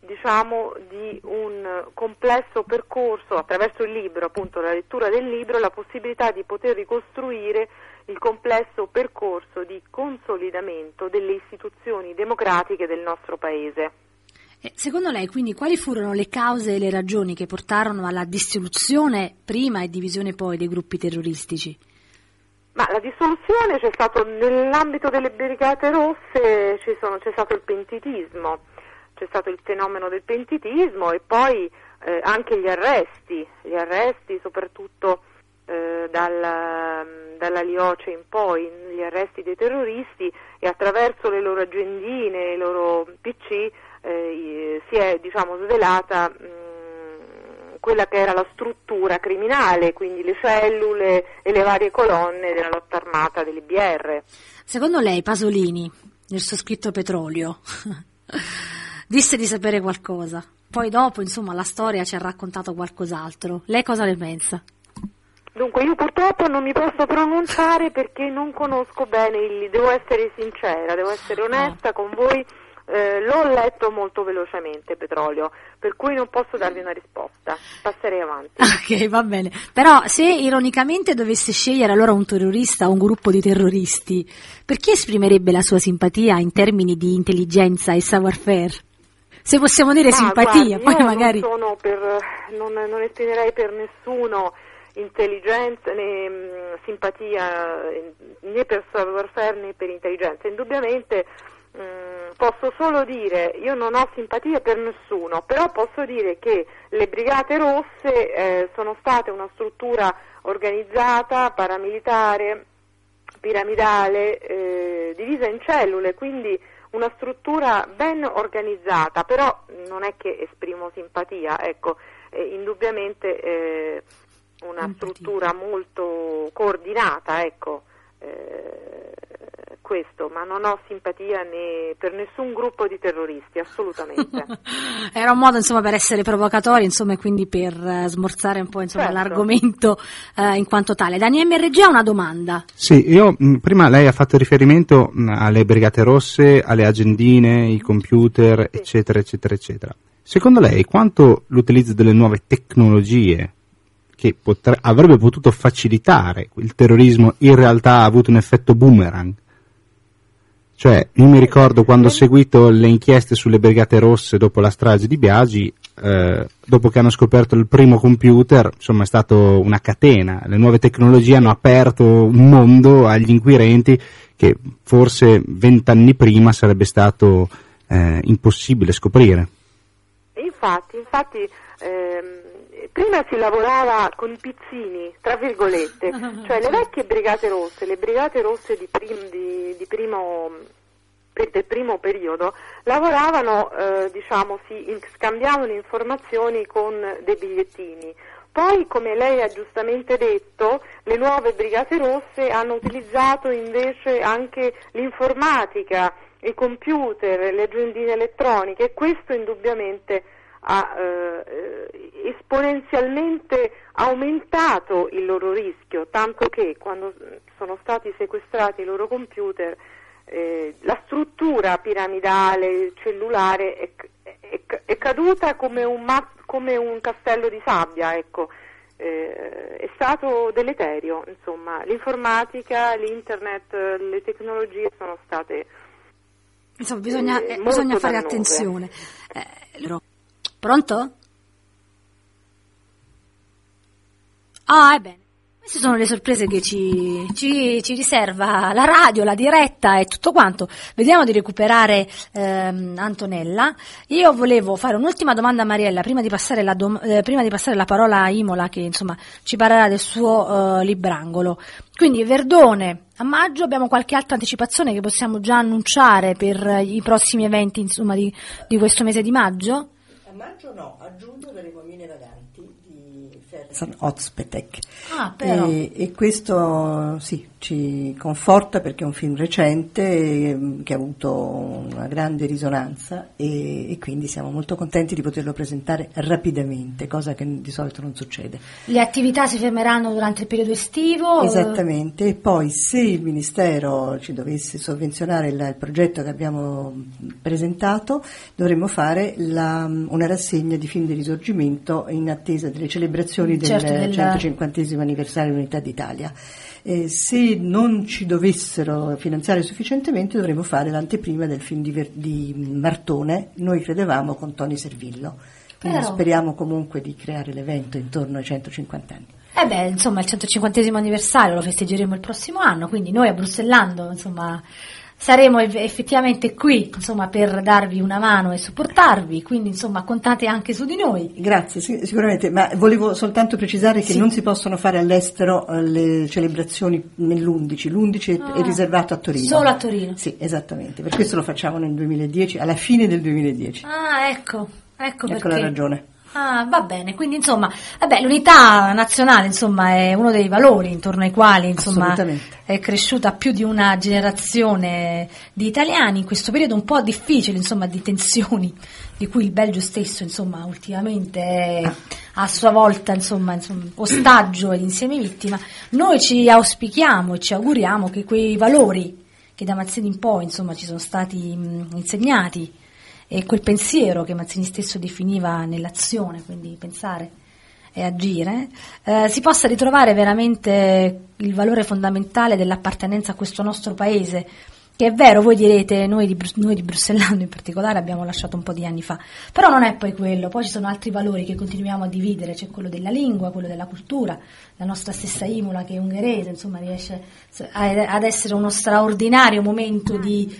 di un complesso percorso attraverso il libro, appunto la lettura del libro, la possibilità di poter ricostruire il complesso percorso di consolidamento delle istituzioni democratiche del nostro Paese. Secondo lei, quindi, quali furono le cause e le ragioni che portarono alla dissoluzione prima e divisione poi dei gruppi terroristici? Ma la dissoluzione c'è stato nell'ambito delle Brigate Rosse, c'è stato il pentitismo, c'è stato il fenomeno del pentitismo e poi anche gli arresti soprattutto dalla Lioce in poi, gli arresti dei terroristi, e attraverso le loro agendine, i loro PC si è svelata quella che era la struttura criminale, quindi le cellule e le varie colonne della lotta armata delle BR. Secondo lei Pasolini, nel suo scritto Petrolio, disse di sapere qualcosa, poi dopo la storia ci ha raccontato qualcos'altro. Lei cosa ne pensa? Dunque, io purtroppo non mi posso pronunciare perché non conosco bene devo essere sincera, devo essere onesta con voi. L'ho letto molto velocemente Petrolio, per cui non posso darvi una risposta, passerei avanti. Ok, va bene. Però se ironicamente dovesse scegliere allora un terrorista o un gruppo di terroristi, per chi esprimerebbe la sua simpatia in termini di intelligenza e savoir-faire? Se possiamo dire simpatia, guardi, poi magari non esprimerei per nessuno intelligenza né simpatia né per savoir-faire né per intelligenza. Indubbiamente posso solo dire, io non ho simpatia per nessuno, però posso dire che le Brigate Rosse sono state una struttura organizzata, paramilitare, piramidale, divisa in cellule, quindi una struttura ben organizzata, però non è che esprimo simpatia, ecco, indubbiamente una struttura molto coordinata, ecco, questo, ma non ho simpatia né per nessun gruppo di terroristi, assolutamente. Era un modo per essere provocatori, e quindi per smorzare un po' certo. L'argomento in quanto tale. Daniele MRG ha una domanda. Sì, io prima lei ha fatto riferimento alle Brigate Rosse, alle agendine, i computer, sì. eccetera, eccetera, eccetera. Secondo lei quanto l'utilizzo delle nuove tecnologie che avrebbe potuto facilitare il terrorismo, in realtà ha avuto un effetto boomerang. Cioè, io mi ricordo quando ho seguito le inchieste sulle Brigate Rosse dopo la strage di Biagi, dopo che hanno scoperto il primo computer, insomma è stato una catena. Le nuove tecnologie hanno aperto un mondo agli inquirenti che forse 20 anni prima sarebbe stato impossibile scoprire. Infatti, prima si lavorava con i pizzini, tra virgolette, cioè le vecchie Brigate Rosse, le Brigate Rosse del primo periodo, lavoravano, scambiavano informazioni con dei bigliettini. Poi, come lei ha giustamente detto, le nuove Brigate Rosse hanno utilizzato invece anche l'informatica, i computer, le agendine elettroniche, e questo indubbiamente ha esponenzialmente aumentato il loro rischio, tanto che quando sono stati sequestrati i loro computer, la struttura piramidale cellulare è caduta come un castello di sabbia, ecco. È stato deleterio, insomma, l'informatica, l'internet, le tecnologie sono state bisogna fare dannose. attenzione. Pronto? Ebbene. Queste sono le sorprese che ci riserva la radio, la diretta e tutto quanto. Vediamo di recuperare Antonella. Io volevo fare un'ultima domanda a Mariella prima di passare la parola a Imola, che insomma ci parlerà del suo librangolo. Quindi Verdone a maggio, abbiamo qualche altra anticipazione che possiamo già annunciare per i prossimi eventi, insomma, di questo mese di maggio? A maggio no, a giugno daremo Mine Vaganti di Ferzan Ozpetek. E questo sì, ci conforta perché è un film recente che ha avuto una grande risonanza e quindi siamo molto contenti di poterlo presentare rapidamente, cosa che di solito non succede. Le attività si fermeranno durante il periodo estivo? Esattamente, e poi se il Ministero ci dovesse sovvenzionare il progetto che abbiamo presentato, dovremmo fare una rassegna di film di risorgimento in attesa delle celebrazioni del 150° anniversario dell'Unità d'Italia. Se non ci dovessero finanziare sufficientemente, dovremo fare l'anteprima del film di Martone, Noi credevamo, con Toni Servillo. Quindi speriamo comunque di creare l'evento intorno ai 150 anni. Insomma, il 150° anniversario lo festeggeremo il prossimo anno, quindi noi a Bruxellando, insomma, saremo effettivamente qui, insomma, per darvi una mano e supportarvi, quindi insomma contate anche su di noi. Grazie, sicuramente, ma volevo soltanto precisare che non si possono fare all'estero le celebrazioni l'11 è riservato a Torino. Solo a Torino? Sì, esattamente, per questo lo facciamo nel 2010, alla fine del 2010. Ecco perché. La ragione. Va bene, quindi insomma, l'unità nazionale insomma è uno dei valori intorno ai quali insomma è cresciuta più di una generazione di italiani in questo periodo un po' difficile, insomma, di tensioni di cui il Belgio stesso insomma ultimamente è a sua volta insomma ostaggio ed insieme vittima. Noi ci auspichiamo e ci auguriamo che quei valori che da Mazzini in poi insomma ci sono stati insegnati e quel pensiero che Mazzini stesso definiva nell'azione, quindi pensare e agire, si possa ritrovare veramente il valore fondamentale dell'appartenenza a questo nostro paese, che è vero, voi direte, noi di Bruxellando in particolare abbiamo lasciato un po' di anni fa, però non è poi quello, poi ci sono altri valori che continuiamo a dividere, c'è quello della lingua, quello della cultura, la nostra stessa Imola che è ungherese, insomma riesce ad essere uno straordinario momento di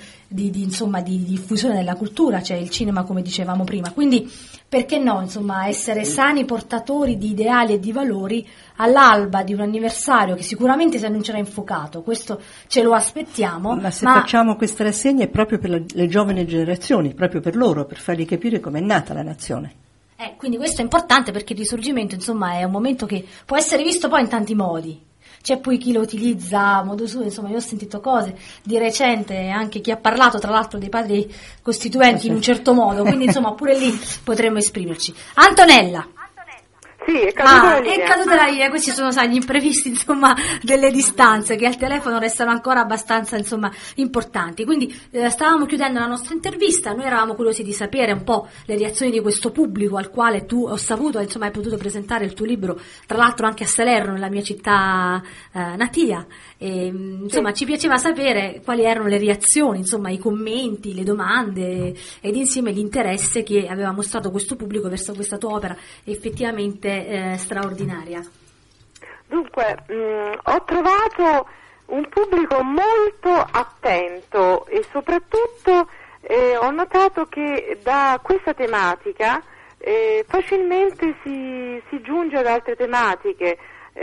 diffusione della cultura, c'è il cinema come dicevamo prima, quindi perché no, insomma, essere sani portatori di ideali e di valori all'alba di un anniversario che sicuramente si annuncerà infuocato, questo ce lo aspettiamo. Ma facciamo questa rassegna è proprio per le giovani generazioni, proprio per loro, per fargli capire com'è nata la nazione. Quindi questo è importante perché il risorgimento, insomma, è un momento che può essere visto poi in tanti modi. C'è poi chi lo utilizza a modo suo, insomma, io ho sentito cose di recente, anche chi ha parlato tra l'altro dei padri costituenti in un certo modo, quindi insomma pure lì potremmo esprimerci. Antonella. Sì, è caduta la linea. È caduta la linea, questi sono, sai, gli imprevisti, insomma, delle distanze che al telefono restano ancora abbastanza, insomma, importanti. Quindi stavamo chiudendo la nostra intervista, noi eravamo curiosi di sapere un po' le reazioni di questo pubblico al quale tu, ho saputo, insomma, hai potuto presentare il tuo libro, tra l'altro anche a Salerno, nella mia città natia. E, insomma, ci piaceva sapere quali erano le reazioni, insomma, i commenti, le domande ed insieme l'interesse che aveva mostrato questo pubblico verso questa tua opera effettivamente straordinaria. Dunque, ho trovato un pubblico molto attento e soprattutto ho notato che da questa tematica facilmente si giunge ad altre tematiche,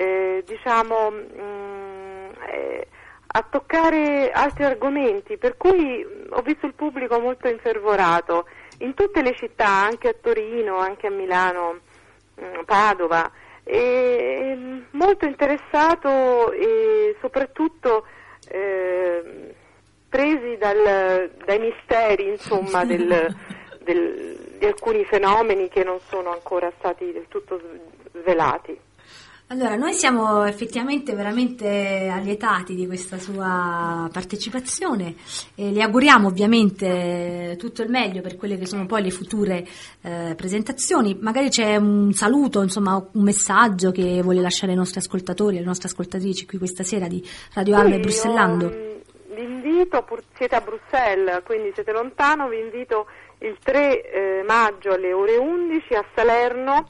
a toccare altri argomenti, per cui ho visto il pubblico molto infervorato in tutte le città, anche a Torino, anche a Milano, Padova, e molto interessato e soprattutto presi dai misteri, insomma, di alcuni fenomeni che non sono ancora stati del tutto svelati. Allora, noi siamo effettivamente veramente allietati di questa sua partecipazione e le auguriamo ovviamente tutto il meglio per quelle che sono poi le future presentazioni. Magari c'è un saluto, insomma, un messaggio che vuole lasciare ai nostri ascoltatori, alle nostre ascoltatrici qui questa sera di Radio Alba e Bruxellando. Vi invito, siete a Bruxelles, quindi siete lontano, vi invito il 3 maggio alle ore 11 a Salerno,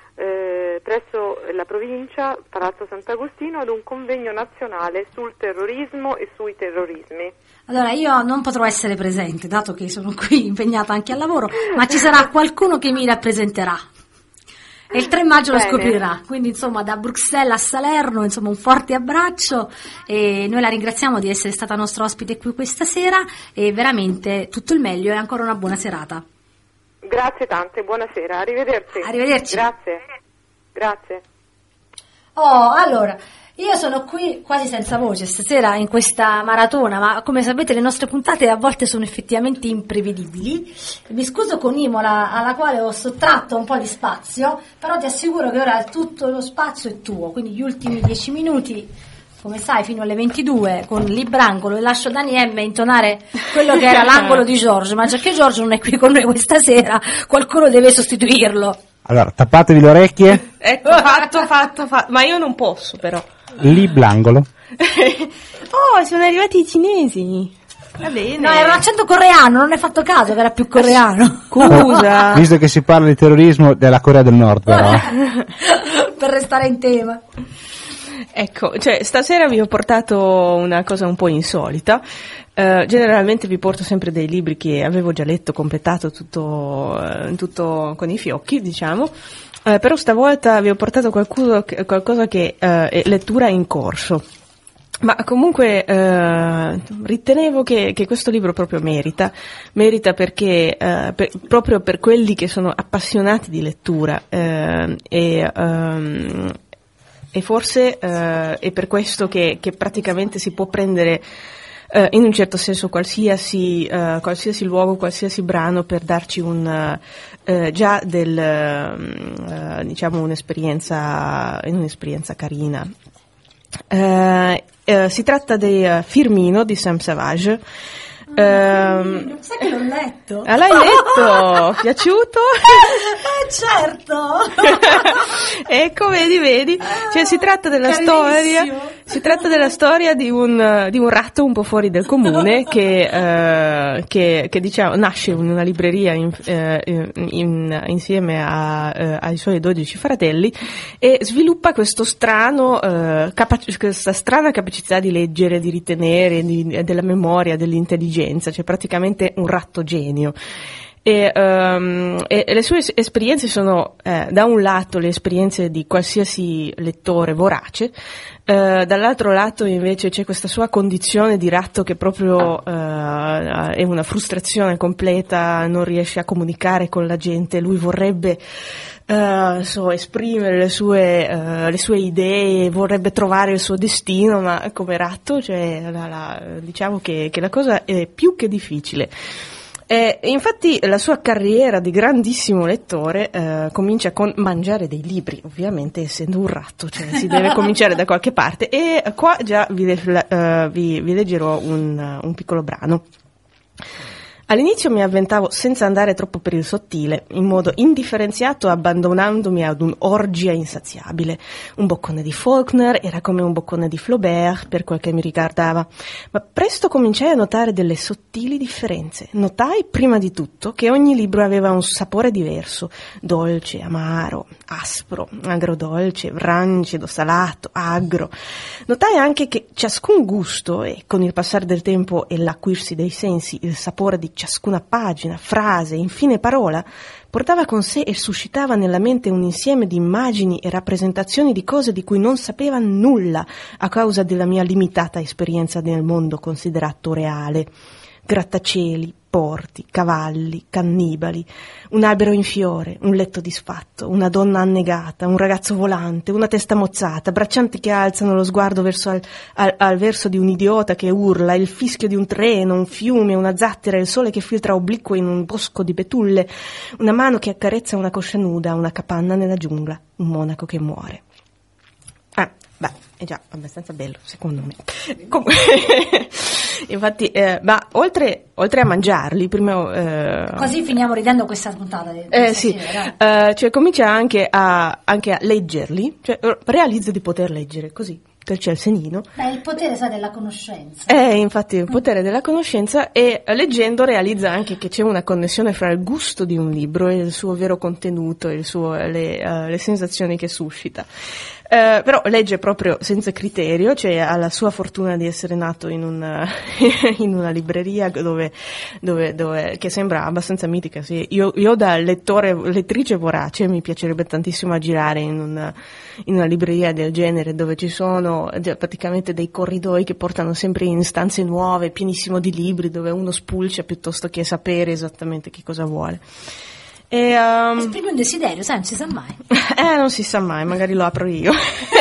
presso la provincia, Palazzo Sant'Agostino, ad un convegno nazionale sul terrorismo e sui terrorismi. Allora, io non potrò essere presente, dato che sono qui impegnata anche al lavoro, ma ci sarà qualcuno che mi rappresenterà. E il 3 maggio Bene. Lo scoprirà, quindi insomma da Bruxelles a Salerno, insomma un forte abbraccio e noi la ringraziamo di essere stata nostra ospite qui questa sera e veramente tutto il meglio e ancora una buona serata. Grazie tante, buonasera, arrivederci. Arrivederci. Grazie. Oh, allora, io sono qui quasi senza voce stasera in questa maratona, ma come sapete le nostre puntate a volte sono effettivamente imprevedibili. Mi scuso con Imola, alla quale ho sottratto un po' di spazio, però ti assicuro che ora tutto lo spazio è tuo, quindi gli ultimi 10 minuti, come sai, fino alle 22 con Librangolo, e lascio Dani M intonare quello che era l'angolo di Giorgio, ma già che Giorgio non è qui con noi questa sera, qualcuno deve sostituirlo. Allora, tappatevi le orecchie. Ecco, fatto. Ma io non posso, però. Librangolo. Oh, sono arrivati i cinesi. Va bene. No, era un accento coreano, non hai fatto caso che era più coreano. Scusa. Visto che si parla di terrorismo della Corea del Nord, però. Per restare in tema. Ecco, cioè stasera vi ho portato una cosa un po' insolita. Generalmente vi porto sempre dei libri che avevo già letto, completato tutto con i fiocchi, diciamo. Però stavolta vi ho portato qualcosa che è lettura in corso. Ma comunque ritenevo che questo libro proprio merita perché proprio per quelli che sono appassionati di lettura e forse è per questo che praticamente si può prendere in un certo senso qualsiasi luogo, qualsiasi brano per darci diciamo un'esperienza carina. Si tratta di Firmino di Sam Savage. Sai che l'ho letto? Ah, l'hai letto? Piaciuto? Certo. Ecco, vedi. Cioè, si tratta della storia di un ratto un po' fuori del comune che diciamo nasce in una libreria insieme ai suoi 12 fratelli e sviluppa questa strana capacità di leggere, di ritenere, della memoria, dell'intelligenza. Cioè praticamente un ratto genio. E le sue esperienze sono da un lato le esperienze di qualsiasi lettore vorace, dall'altro lato invece c'è questa sua condizione di ratto che proprio è una frustrazione completa, non riesce a comunicare con la gente, lui vorrebbe esprimere le sue idee, vorrebbe trovare il suo destino, ma come ratto, cioè diciamo che la cosa è più che difficile. E infatti la sua carriera di grandissimo lettore comincia con mangiare dei libri, ovviamente essendo un ratto, cioè si deve cominciare da qualche parte, e qua già vi leggerò un piccolo brano. All'inizio mi avventavo senza andare troppo per il sottile, in modo indifferenziato, abbandonandomi ad un'orgia insaziabile. Un boccone di Faulkner era come un boccone di Flaubert, per quel che mi riguardava. Ma presto cominciai a notare delle sottili differenze. Notai, prima di tutto, che ogni libro aveva un sapore diverso: dolce, amaro, aspro, agrodolce, rancido, salato, agro. Notai anche che ciascun gusto, e con il passare del tempo e l'acuirsi dei sensi, il sapore di ciascuna pagina, frase, infine parola, portava con sé e suscitava nella mente un insieme di immagini e rappresentazioni di cose di cui non sapeva nulla a causa della mia limitata esperienza nel mondo considerato reale. Grattacieli, porti, cavalli, cannibali, un albero in fiore, un letto disfatto, una donna annegata, un ragazzo volante, una testa mozzata, braccianti che alzano lo sguardo verso al verso di un idiota che urla, il fischio di un treno, un fiume, una zattera, il sole che filtra obliquo in un bosco di betulle, una mano che accarezza una coscia nuda, una capanna nella giungla, un monaco che muore. È già abbastanza bello, secondo me. Infatti, ma oltre a mangiarli, prima... Così finiamo ridendo questa puntata. Sì, cioè comincia anche a leggerli, cioè realizza di poter leggere, così. C'è il senino. Il potere, sai, della conoscenza. Infatti il potere della conoscenza, e leggendo realizza anche che c'è una connessione fra il gusto di un libro e il suo vero contenuto e le sensazioni che suscita. Però legge proprio senza criterio, cioè ha la sua fortuna di essere nato in una libreria dove che sembra abbastanza mitica. Sì. Io da lettrice vorace mi piacerebbe tantissimo girare in una libreria del genere, dove ci sono praticamente dei corridoi che portano sempre in stanze nuove, pienissimo di libri, dove uno spulcia piuttosto che sapere esattamente che cosa vuole. Esprime un desiderio, sai, non si sa mai. Non si sa mai, magari lo apro io.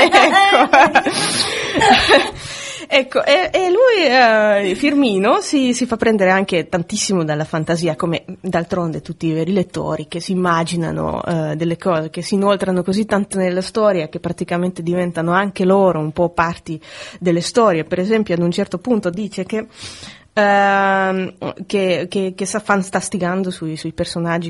Ecco, e lui, Firmino, si fa prendere anche tantissimo dalla fantasia, come d'altronde tutti i veri lettori, che si immaginano delle cose, che si inoltrano così tanto nella storia che praticamente diventano anche loro un po' parti delle storie. Per esempio, ad un certo punto dice che sta fantasticando sui personaggi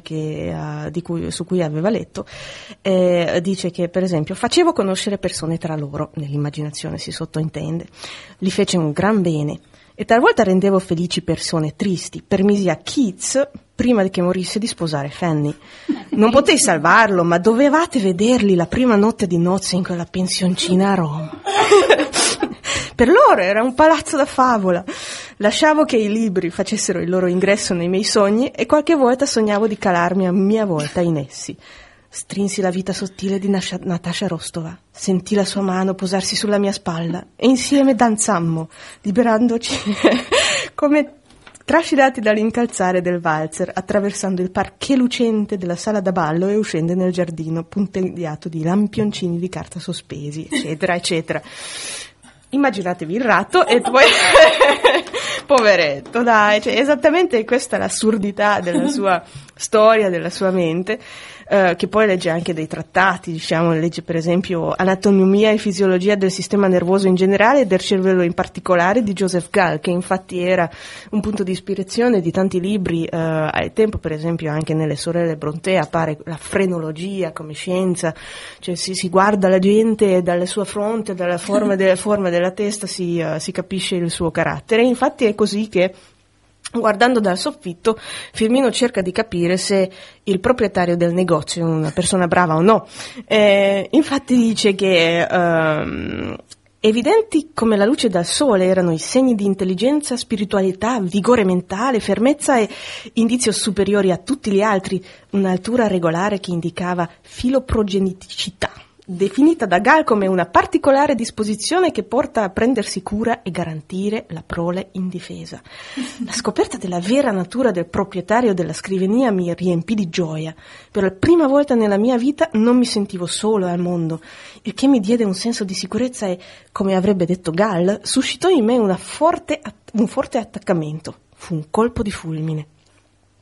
su cui aveva letto. Dice che, per esempio, facevo conoscere persone tra loro, nell'immaginazione si sottointende, li fece un gran bene, e talvolta rendevo felici persone tristi. Permisi a Keats, prima che morisse, di sposare Fanny. Non potei salvarlo, ma dovevate vederli la prima notte di nozze in quella pensioncina a Roma. Per loro era un palazzo da favola. Lasciavo che i libri facessero il loro ingresso nei miei sogni, e qualche volta sognavo di calarmi a mia volta in essi. Strinsi la vita sottile di Natasha Rostova, sentì la sua mano posarsi sulla mia spalla, e insieme danzammo, liberandoci come trascinati dall'incalzare del valzer, attraversando il parquet lucente della sala da ballo e uscendo nel giardino punteggiato di lampioncini di carta sospesi, eccetera, eccetera. Immaginatevi il ratto e poi poveretto, dai, cioè, esattamente questa è l'assurdità della sua storia, della sua mente, che poi legge anche dei trattati, diciamo, legge per esempio Anatomia e fisiologia del sistema nervoso in generale e del cervello in particolare di Joseph Gall, che infatti era un punto di ispirazione di tanti libri al tempo. Per esempio anche nelle sorelle Brontë appare la frenologia come scienza, cioè si guarda la gente e dalle sue fronte, dalla forma della testa si capisce il suo carattere. E infatti è così che, guardando dal soffitto, Firmino cerca di capire se il proprietario del negozio è una persona brava o no. Infatti dice che evidenti come la luce dal sole erano i segni di intelligenza, spiritualità, vigore mentale, fermezza e indizio superiori a tutti gli altri, un'altura regolare che indicava filoprogeneticità, definita da Gall come una particolare disposizione che porta a prendersi cura e garantire la prole indifesa. La scoperta della vera natura del proprietario della scrivania mi riempì di gioia. Per la prima volta nella mia vita non mi sentivo solo al mondo, il che mi diede un senso di sicurezza e, come avrebbe detto Gall, suscitò in me un forte attaccamento. Fu un colpo di fulmine.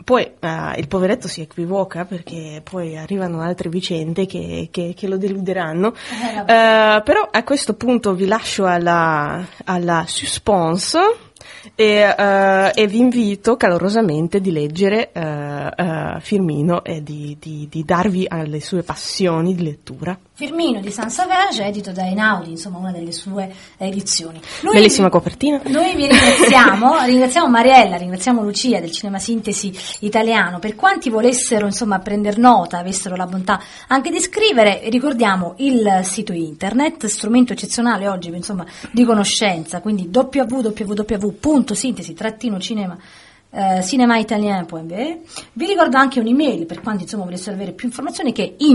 Poi il poveretto si equivoca perché poi arrivano altre vicende che lo deluderanno, però a questo punto vi lascio alla suspense e vi invito calorosamente di leggere Firmino e di darvi alle sue passioni di lettura. Firmino di Sansevage, edito da Einaudi, insomma una delle sue edizioni. Bellissima copertina. Noi vi ringraziamo Mariella, ringraziamo Lucia del Cinema Sintesi Italiano. Per quanti volessero insomma prendere nota, avessero la bontà anche di scrivere, ricordiamo il sito internet, strumento eccezionale oggi insomma di conoscenza, quindi www.sintesi-cinema-italien.be. Vi ricordo anche un'email per quanti insomma volessero avere più informazioni, che è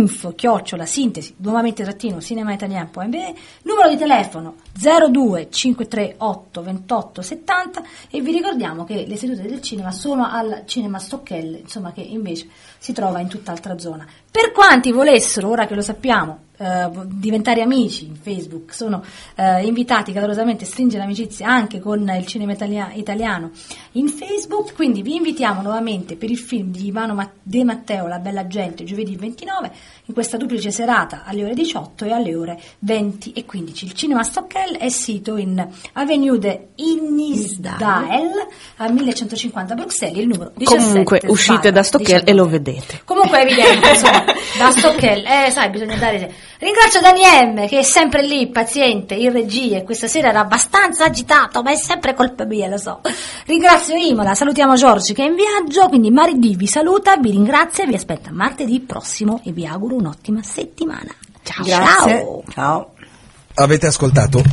info@sintesi-cinema-italien.be, numero di telefono 02 538 28 70, e vi ricordiamo che le sedute del cinema sono al Cinema Stockel, insomma, che invece si trova in tutt'altra zona. Per quanti volessero, ora che lo sappiamo, diventare amici in Facebook, sono invitati calorosamente a stringere amicizia anche con il Cinema Italiano in Facebook, quindi vi invitiamo nuovamente per il film di Ivano De Matteo, La Bella Gente, giovedì 29, in questa duplice serata alle ore 18 e alle ore 20 e 15. Il Cinema Stockel è sito in Avenue de Innisdael a 1150 Bruxelles, il numero 17. Comunque uscite da Stockel e lo vedete. Comunque è evidente, insomma, da Stockel, sai, bisogna dare. Ringrazio Dani M, che è sempre lì, paziente, in regia, e questa sera era abbastanza agitato, ma è sempre colpa mia, lo so. Ringrazio Imola, salutiamo Giorgi che è in viaggio, quindi Mari D vi saluta, vi ringrazia, vi aspetta martedì prossimo e vi auguro un'ottima settimana. Ciao. Grazie. Ciao. Avete ascoltato